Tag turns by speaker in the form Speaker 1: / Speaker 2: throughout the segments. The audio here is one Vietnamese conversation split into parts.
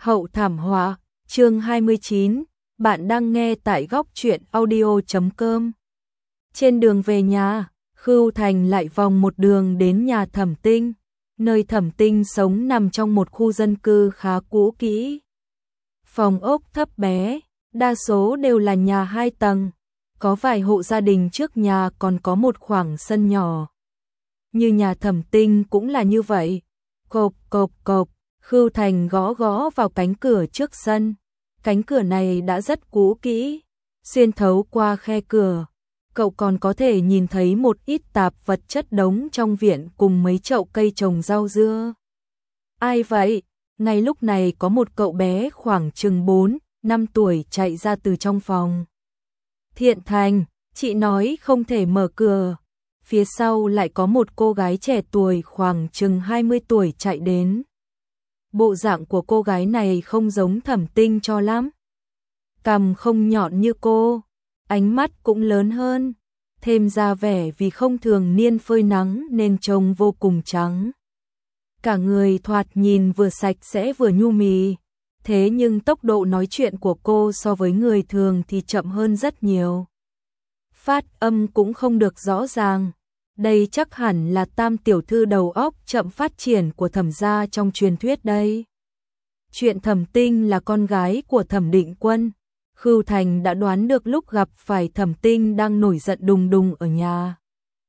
Speaker 1: Hậu thảm họa, chương 29, bạn đang nghe tại góc truyện audio.com. Trên đường về nhà, Khưu Thành lại vòng một đường đến nhà Thẩm Tinh, nơi Thẩm Tinh sống nằm trong một khu dân cư khá cũ kỹ. Phòng ốc thấp bé, đa số đều là nhà 2 tầng, có vài hộ gia đình trước nhà còn có một khoảng sân nhỏ. Như nhà Thẩm Tinh cũng là như vậy. Cộp cộp cộp, Khưu Thành gõ gõ vào cánh cửa trước sân. Cánh cửa này đã rất cũ kỹ, xuyên thấu qua khe cửa, cậu còn có thể nhìn thấy một ít tạp vật chất đống trong viện cùng mấy chậu cây trồng rau dưa. Ai vậy? Ngay lúc này có một cậu bé khoảng chừng 4-5 tuổi chạy ra từ trong phòng. Thiện Thành, chị nói không thể mở cửa. Phía sau lại có một cô gái trẻ tuổi khoảng chừng 20 tuổi chạy đến. Bộ dạng của cô gái này không giống Thẩm Tinh cho lắm. Cằm không nhọn như cô, ánh mắt cũng lớn hơn, thêm ra vẻ vì không thường niên phơi nắng nên trông vô cùng trắng. Cả người thoạt nhìn vừa sạch sẽ vừa nhu mì, thế nhưng tốc độ nói chuyện của cô so với người thường thì chậm hơn rất nhiều. Phát âm cũng không được rõ ràng. Đây chắc hẳn là Tam tiểu thư đầu óc chậm phát triển của Thẩm gia trong truyền thuyết đây. Chuyện Thẩm Tinh là con gái của Thẩm Định Quân, Khưu Thành đã đoán được lúc gặp phải Thẩm Tinh đang nổi giận đùng đùng ở nhà.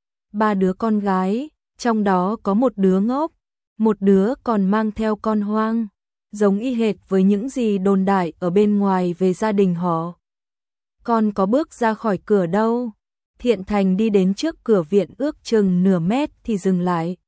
Speaker 1: 3 đứa con gái, trong đó có một đứa ngốc, một đứa còn mang theo con hoang, giống y hệt với những gì đồn đại ở bên ngoài về gia đình họ. Con có bước ra khỏi cửa đâu. Thiện Thành đi đến trước cửa viện ước chừng nửa mét thì dừng lại.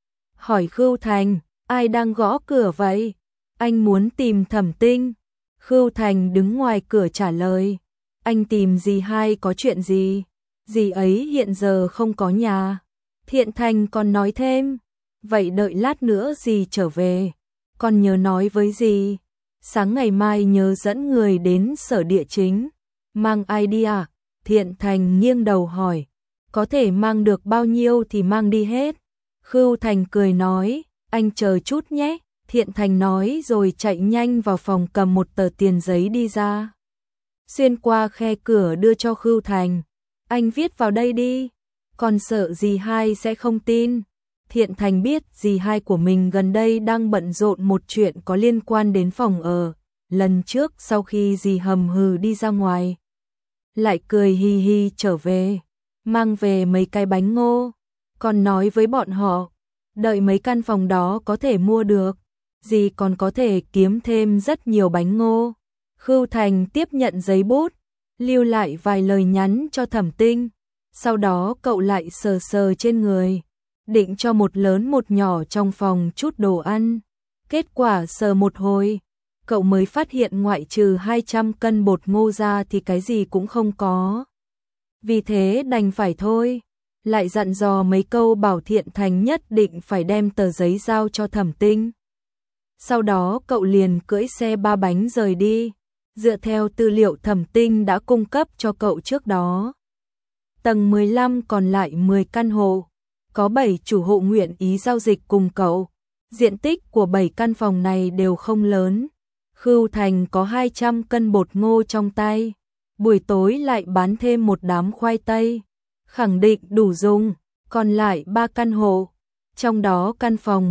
Speaker 1: Hỏi Khưu Thành, ai đang gõ cửa vậy? Anh muốn tìm Thẩm Tinh. Khưu Thành đứng ngoài cửa trả lời. Anh tìm dì hai có chuyện gì? Dì ấy hiện giờ không có nhà. Thiện Thành còn nói thêm. Vậy đợi lát nữa dì trở về. Con nhớ nói với dì. Sáng ngày mai nhớ dẫn người đến sở địa chính. Mang ai đi à? Thiện Thành nghiêng đầu hỏi, có thể mang được bao nhiêu thì mang đi hết. Khưu Thành cười nói, anh chờ chút nhé. Thiện Thành nói rồi chạy nhanh vào phòng cầm một tờ tiền giấy đi ra. Xuyên qua khe cửa đưa cho Khưu Thành, anh viết vào đây đi, còn sợ dì hai sẽ không tin. Thiện Thành biết dì hai của mình gần đây đang bận rộn một chuyện có liên quan đến phòng ở. Lần trước sau khi dì hầm hừ đi ra ngoài, lại cười hi hi trở về, mang về mấy cái bánh ngô, còn nói với bọn họ, đợi mấy căn phòng đó có thể mua được, dì còn có thể kiếm thêm rất nhiều bánh ngô. Khưu Thành tiếp nhận giấy bút, lưu lại vài lời nhắn cho Thẩm Tinh, sau đó cậu lại sờ sờ trên người, định cho một lớn một nhỏ trong phòng chút đồ ăn. Kết quả sờ một hồi, cậu mới phát hiện ngoại trừ 200 cân bột ngô ra thì cái gì cũng không có. Vì thế đành phải thôi, lại dặn dò mấy câu bảo Thiện Thành nhất định phải đem tờ giấy giao cho Thẩm Tinh. Sau đó cậu liền cưỡi xe 3 bánh rời đi, dựa theo tư liệu Thẩm Tinh đã cung cấp cho cậu trước đó. Tầng 15 còn lại 10 căn hộ, có 7 chủ hộ nguyện ý giao dịch cùng cậu. Diện tích của 7 căn phòng này đều không lớn. Khưu Thành có 200 cân bột ngô trong tay, buổi tối lại bán thêm một đám khoai tây, khẳng định đủ dùng. Còn lại 3 căn hộ, trong đó căn phòng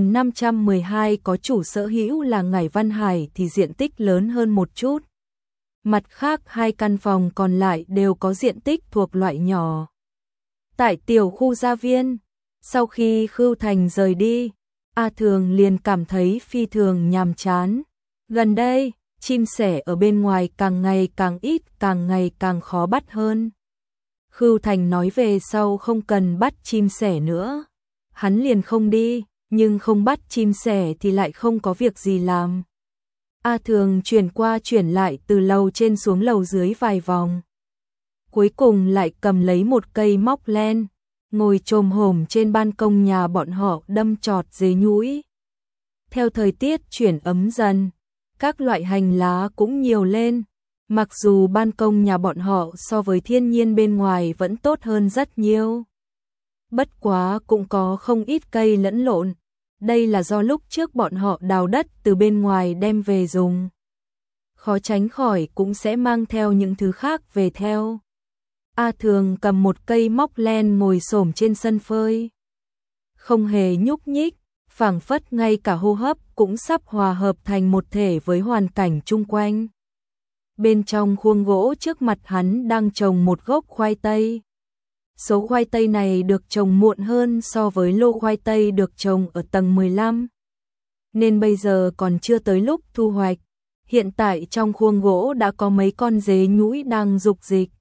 Speaker 1: 1512 có chủ sở hữu là Ngải Văn Hải thì diện tích lớn hơn một chút. Mặt khác 2 căn phòng còn lại đều có diện tích thuộc loại nhỏ. Tại tiểu khu gia viên, sau khi Khưu Thành rời đi, A Thường liền cảm thấy phi thường nhàm chán. Gần đây, chim sẻ ở bên ngoài càng ngày càng ít, càng ngày càng khó bắt hơn. Khưu Thành nói về sau không cần bắt chim sẻ nữa. Hắn liền không đi, nhưng không bắt chim sẻ thì lại không có việc gì làm. A Thường chuyển qua chuyển lại từ lầu trên xuống lầu dưới vài vòng. Cuối cùng lại cầm lấy một cây móc len, ngồi chồm hổm trên ban công nhà bọn họ đâm chọt dế nhũi. Theo thời tiết chuyển ấm dần, các loại hành lá cũng nhiều lên, mặc dù ban công nhà bọn họ so với thiên nhiên bên ngoài vẫn tốt hơn rất nhiều. Bất quá cũng có không ít cây lẫn lộn, đây là do lúc trước bọn họ đào đất từ bên ngoài đem về dùng. Khó tránh khỏi cũng sẽ mang theo những thứ khác về theo. A Thường cầm một cây móc len ngồi xổm trên sân phơi. Không hề nhúc nhích, phảng phất ngay cả hô hấp cũng sắp hòa hợp thành một thể với hoàn cảnh chung quanh. Bên trong khuôn gỗ trước mặt hắn đang trồng một gốc khoai tây. Số khoai tây này được trồng muộn hơn so với lô khoai tây được trồng ở tầng 15. Nên bây giờ còn chưa tới lúc thu hoạch. Hiện tại trong khuôn gỗ đã có mấy con dế nhũi đang rục dịch.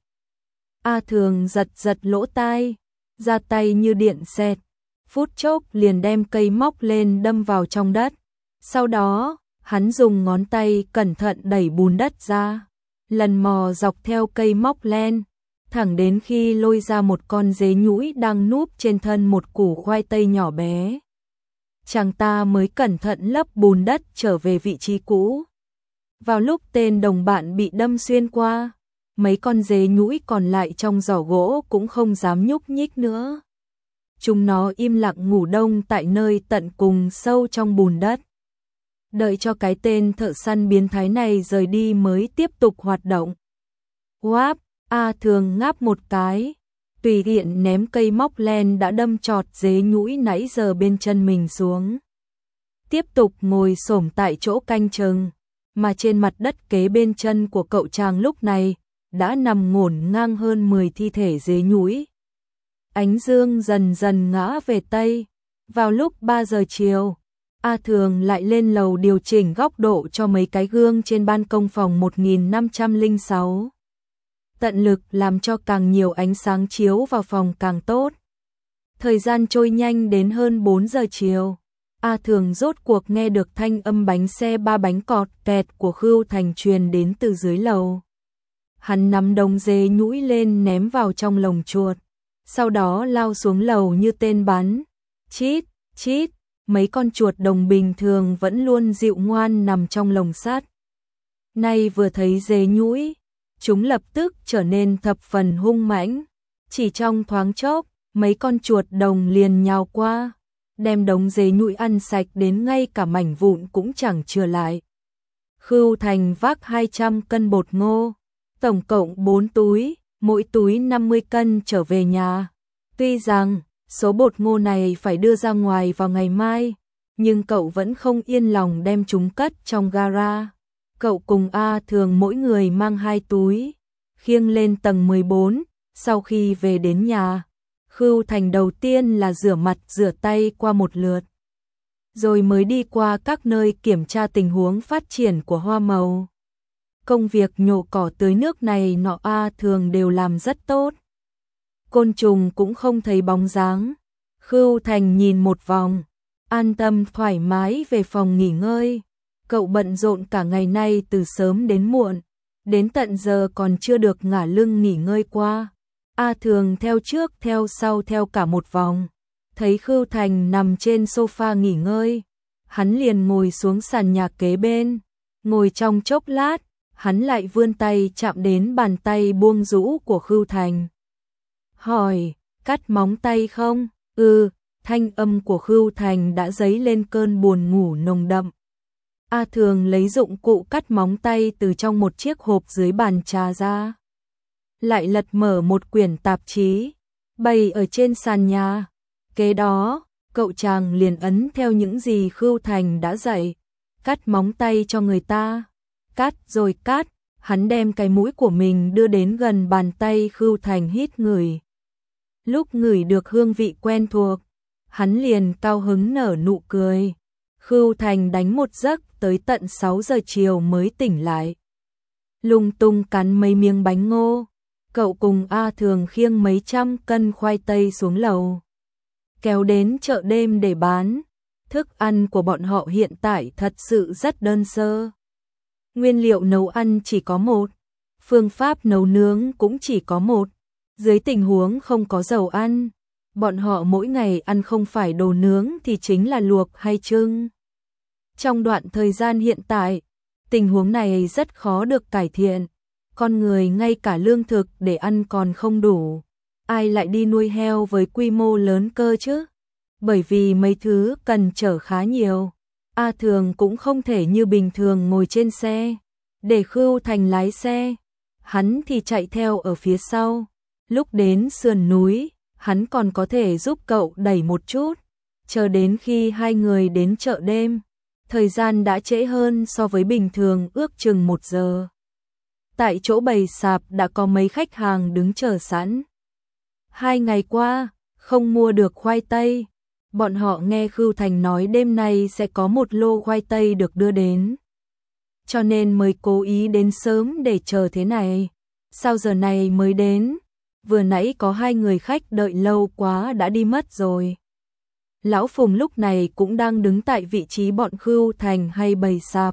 Speaker 1: A Thường giật giật lỗ tai, ra tay như điện xẹt, phút chốc liền đem cây móc lên đâm vào trong đất. Sau đó, hắn dùng ngón tay cẩn thận đẩy bùn đất ra, lần mò dọc theo cây móc len, thẳng đến khi lôi ra một con dế nhũi đang núp trên thân một củ khoai tây nhỏ bé. Chàng ta mới cẩn thận lấp bùn đất trở về vị trí cũ. Vào lúc tên đồng bạn bị đâm xuyên qua, mấy con dế nhũi còn lại trong giỏ gỗ cũng không dám nhúc nhích nữa. Chúng nó im lặng ngủ đông tại nơi tận cùng sâu trong bùn đất. Đợi cho cái tên thợ săn biến thái này rời đi mới tiếp tục hoạt động. Wáp, A Thường ngáp một cái, tùy tiện ném cây móc len đã đâm chọt dế nhũi nãy giờ bên chân mình xuống. Tiếp tục ngồi xổm tại chỗ canh chừng, mà trên mặt đất kế bên chân của cậu chàng lúc này đã nằm ngổn ngang hơn 10 thi thể dế nhũi. Ánh dương dần dần ngã về tây. Vào lúc 3 giờ chiều, A Thường lại lên lầu điều chỉnh góc độ cho mấy cái gương trên ban công phòng 1506. Tận lực làm cho càng nhiều ánh sáng chiếu vào phòng càng tốt. Thời gian trôi nhanh đến hơn 4 giờ chiều. A Thường rốt cuộc nghe được thanh âm bánh xe 3 bánh cọt kẹt của Khưu Thành truyền đến từ dưới lầu. Hắn nắm đống dế nhũi lên ném vào trong lồng chuột, sau đó lao xuống lầu như tên bắn. Chít, chít, mấy con chuột đồng bình thường vẫn luôn dịu ngoan nằm trong lồng sắt. Nay vừa thấy dế nhũi, chúng lập tức trở nên thập phần hung mãnh. Chỉ trong thoáng chốc, mấy con chuột đồng liền nhào qua, đem đống dế nhũi ăn sạch đến ngay cả mảnh vụn cũng chẳng chừa lại. Khưu Thành vác 200 cân bột ngô, tổng cộng 4 túi, mỗi túi 50 cân trở về nhà. Tuy rằng số bột ngô này phải đưa ra ngoài vào ngày mai, nhưng cậu vẫn không yên lòng đem chúng cất trong gara. Cậu cùng A Thường mỗi người mang 2 túi, khiêng lên tầng 14. Sau khi về đến nhà, Khưu Thành đầu tiên là rửa mặt rửa tay qua một lượt, rồi mới đi qua các nơi kiểm tra tình huống phát triển của hoa màu. Công việc nhổ cỏ tưới nước này nọ A Thường đều làm rất tốt. Côn trùng cũng không thấy bóng dáng. Khưu Thành nhìn một vòng, an tâm thoải mái về phòng nghỉ ngơi. Cậu bận rộn cả ngày nay từ sớm đến muộn, đến tận giờ còn chưa được ngả lưng nghỉ ngơi qua. A Thường theo trước theo sau theo cả một vòng, thấy Khưu Thành nằm trên sofa nghỉ ngơi, hắn liền ngồi xuống sàn nhà kế bên. Ngồi trong chốc lát, hắn lại vươn tay chạm đến bàn tay buông rũ của Khưu Thành. Hỏi, cắt móng tay không? Thanh âm của Khưu Thành đã dấy lên cơn buồn ngủ nồng đậm. A Thường lấy dụng cụ cắt móng tay từ trong một chiếc hộp dưới bàn trà ra, lại lật mở một quyển tạp chí, bày ở trên sàn nhà. Kế đó, cậu chàng liền ấn theo những gì Khưu Thành đã dạy, cắt móng tay cho người ta. Cắt rồi cắt, hắn đem cái mũi của mình đưa đến gần bàn tay Khưu Thành hít ngửi. Lúc ngửi được hương vị quen thuộc, hắn liền cao hứng nở nụ cười. Khưu Thành đánh một giấc tới tận 6 giờ chiều mới tỉnh lại. Lung tung cắn mấy miếng bánh ngô, cậu cùng A Thường khiêng mấy trăm cân khoai tây xuống lầu, kéo đến chợ đêm để bán. Thức ăn của bọn họ hiện tại thật sự rất đơn sơ. Nguyên liệu nấu ăn chỉ có một, phương pháp nấu nướng cũng chỉ có một. Dưới tình huống không có dầu ăn, bọn họ mỗi ngày ăn không phải đồ nướng thì chính là luộc hay trưng. Trong đoạn thời gian hiện tại, tình huống này rất khó được cải thiện. Con người ngay cả lương thực để ăn còn không đủ, ai lại đi nuôi heo với quy mô lớn cơ chứ? bởi vì mấy thứ cần chở khá nhiều. A Thường cũng không thể như bình thường ngồi trên xe, để Khưu Thành lái xe, hắn thì chạy theo ở phía sau. Lúc đến sườn núi, hắn còn có thể giúp cậu đẩy một chút, chờ đến khi hai người đến chợ đêm, thời gian đã trễ hơn so với bình thường ước chừng 1 giờ. Tại chỗ bày sạp đã có mấy khách hàng đứng chờ sẵn. 2 ngày qua, không mua được khoai tây. Bọn họ nghe Khưu Thành nói đêm nay sẽ có một lô khoai tây được đưa đến, cho nên mới cố ý đến sớm để chờ thế này. Sao giờ này mới đến? Vừa nãy có 2 người khách đợi lâu quá đã đi mất rồi. Lão Phùng lúc này cũng đang đứng tại vị trí bọn Khưu Thành hay bày sạp.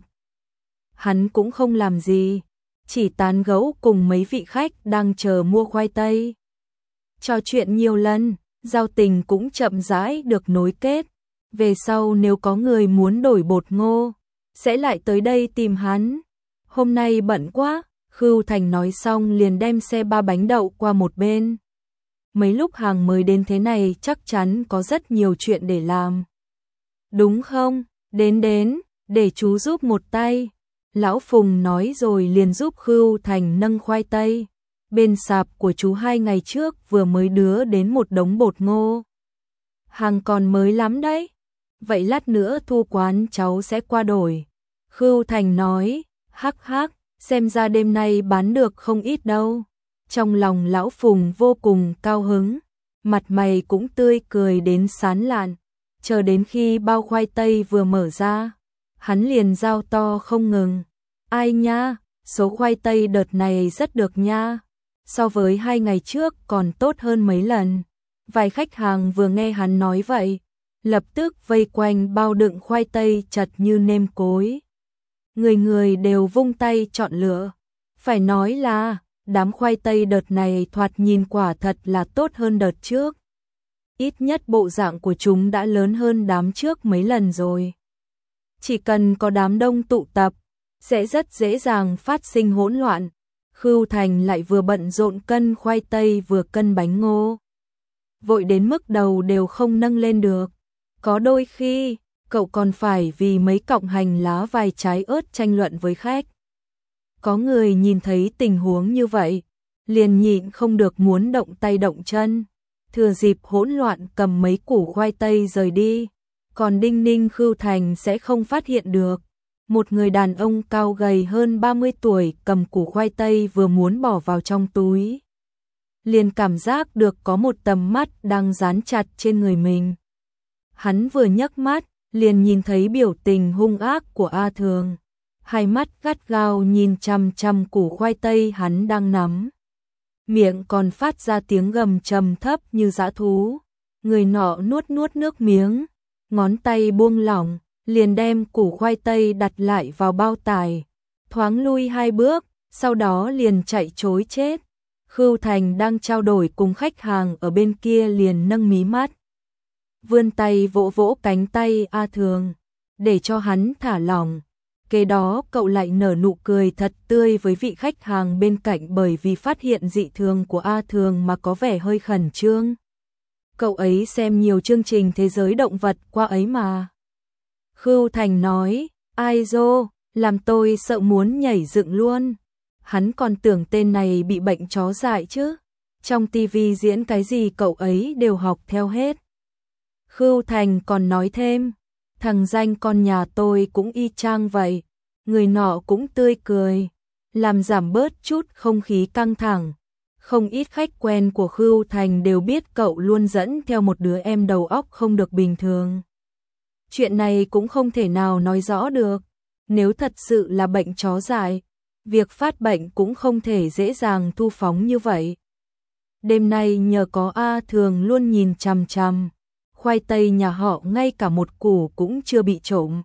Speaker 1: Hắn cũng không làm gì, chỉ tán gẫu cùng mấy vị khách đang chờ mua khoai tây. Trò chuyện nhiều lần, giao tình cũng chậm rãi được nối kết. Về sau nếu có người muốn đổi bột ngô, sẽ lại tới đây tìm hắn. Hôm nay bận quá, Khưu Thành nói xong liền đem xe 3 bánh đậu qua một bên. Mấy lúc hàng mới đến thế này chắc chắn có rất nhiều chuyện để làm. Đúng không? Đến, để chú giúp một tay. Lão Phùng nói rồi liền giúp Khưu Thành nâng khoai tây. Bên sạp của chú 2 ngày trước vừa mới đưa đến một đống bột ngô. Hàng còn mới lắm đấy. Vậy lát nữa thu quán cháu sẽ qua đổi. Khưu Thành nói, hắc hắc, xem ra đêm nay bán được không ít đâu. Trong lòng lão Phùng vô cùng cao hứng, mặt mày cũng tươi cười đến sán lạn. Chờ đến khi bao khoai tây vừa mở ra, hắn liền giao to không ngừng. Ai nha, số khoai tây đợt này rất được nha. So với 2 ngày trước còn tốt hơn mấy lần. Vài khách hàng vừa nghe hắn nói vậy, lập tức vây quanh bao đựng khoai tây chật như nêm cối. Người người đều vung tay chọn lựa. Phải nói là, đám khoai tây đợt này thoạt nhìn quả thật là tốt hơn đợt trước. Ít nhất bộ dạng của chúng đã lớn hơn đám trước mấy lần rồi. Chỉ cần có đám đông tụ tập, sẽ rất dễ dàng phát sinh hỗn loạn. Khưu Thành lại vừa bận rộn cân khoai tây vừa cân bánh ngô. Vội đến mức đầu đều không nâng lên được. Có đôi khi, cậu còn phải vì mấy cọng hành lá vài trái ớt tranh luận với khách. Có người nhìn thấy tình huống như vậy, liền nhịn không được muốn động tay động chân. Thừa dịp hỗn loạn cầm mấy củ khoai tây rời đi. Còn Đinh Ninh Khưu Thành sẽ không phát hiện được. Một người đàn ông cao gầy hơn 30 tuổi cầm củ khoai tây vừa muốn bỏ vào trong túi. Liền cảm giác được có một tầm mắt đang dán chặt trên người mình. Hắn vừa nhấc mắt, liền nhìn thấy biểu tình hung ác của A Thường. Hai mắt gắt gao nhìn chằm chằm củ khoai tây hắn đang nắm. Miệng còn phát ra tiếng gầm trầm thấp như dã thú. Người nọ nuốt nước miếng, ngón tay buông lỏng, liền đem củ khoai tây đặt lại vào bao tải, thoáng lui 2 bước, sau đó liền chạy trối chết. Khưu Thành đang trao đổi cùng khách hàng ở bên kia liền nâng mí mắt, vươn tay vỗ vỗ cánh tay A Thường, để cho hắn thả lỏng. Kế đó cậu lại nở nụ cười thật tươi với vị khách hàng bên cạnh bởi vì phát hiện dị thường của A Thường mà có vẻ hơi khẩn trương. Cậu ấy xem nhiều chương trình thế giới động vật qua ấy mà. Khưu Thành nói, ai dô, làm tôi sợ muốn nhảy dựng luôn. Hắn còn tưởng tên này bị bệnh chó dại chứ. Trong tivi diễn cái gì cậu ấy đều học theo hết. Khưu Thành còn nói thêm, thằng danh con nhà tôi cũng y chang vậy. Người nọ cũng tươi cười, làm giảm bớt chút không khí căng thẳng. Không ít khách quen của Khưu Thành đều biết cậu luôn dẫn theo một đứa em đầu óc không được bình thường. Chuyện này cũng không thể nào nói rõ được. Nếu thật sự là bệnh chó dại, việc phát bệnh cũng không thể dễ dàng thu phóng như vậy. Đêm nay nhờ có A Thường luôn nhìn chằm chằm, khoai tây nhà họ ngay cả một củ cũng chưa bị trộm.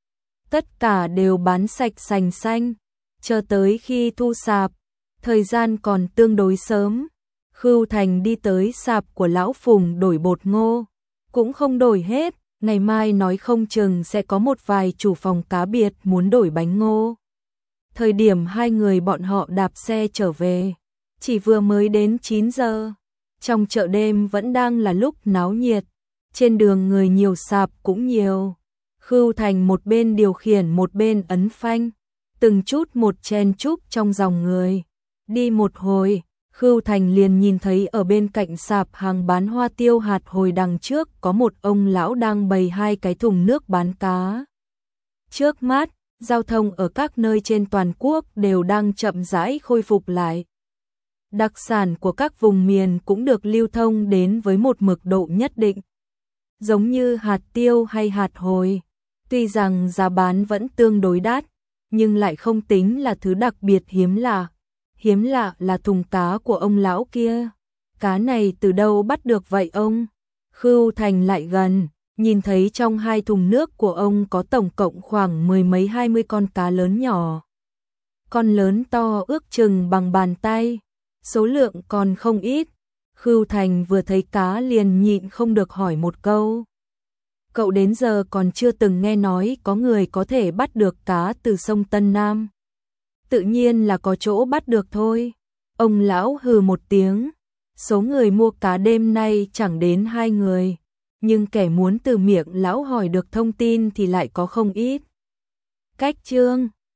Speaker 1: Tất cả đều bán sạch sành xanh, chờ tới khi thu sạp, thời gian còn tương đối sớm. Khưu Thành đi tới sạp của Lão Phùng đổi bột ngô, cũng không đổi hết, ngày mai nói không chừng sẽ có một vài chủ phòng cá biệt muốn đổi bánh ngô. Thời điểm 2 người bọn họ đạp xe trở về, chỉ vừa mới đến 9 giờ, trong chợ đêm vẫn đang là lúc náo nhiệt, Trên đường người nhiều sạp cũng nhiều. Khưu Thành một bên điều khiển một bên ấn phanh, từng chút một chen chúc trong dòng người. Đi một hồi, Khưu Thành liền nhìn thấy ở bên cạnh sạp hàng bán hoa tiêu hạt hồi đằng trước có một ông lão đang bày 2 cái thùng nước bán cá. Trước mắt, giao thông ở các nơi trên toàn quốc đều đang chậm rãi khôi phục lại. Đặc sản của các vùng miền cũng được lưu thông đến với một mực độ nhất định. Giống như hạt tiêu hay hạt hồi, tuy rằng giá bán vẫn tương đối đắt, nhưng lại không tính là thứ đặc biệt hiếm lạ. Hiếm lạ là thùng cá của ông lão kia. Cá này từ đâu bắt được vậy ông? Khưu Thành lại gần, nhìn thấy trong 2 thùng nước của ông có tổng cộng khoảng 10 mấy 20 con cá lớn nhỏ. Con lớn to ước chừng bằng bàn tay, số lượng còn không ít. Khưu Thành vừa thấy cá liền nhịn không được hỏi một câu. Cậu đến giờ còn chưa từng nghe nói có người có thể bắt được cá từ sông Tân Nam. Tự nhiên là có chỗ bắt được thôi. Ông lão hừ một tiếng. Số người mua cá đêm nay chẳng đến 2 người, nhưng kẻ muốn từ miệng lão hỏi được thông tin thì lại có không ít. Cách chương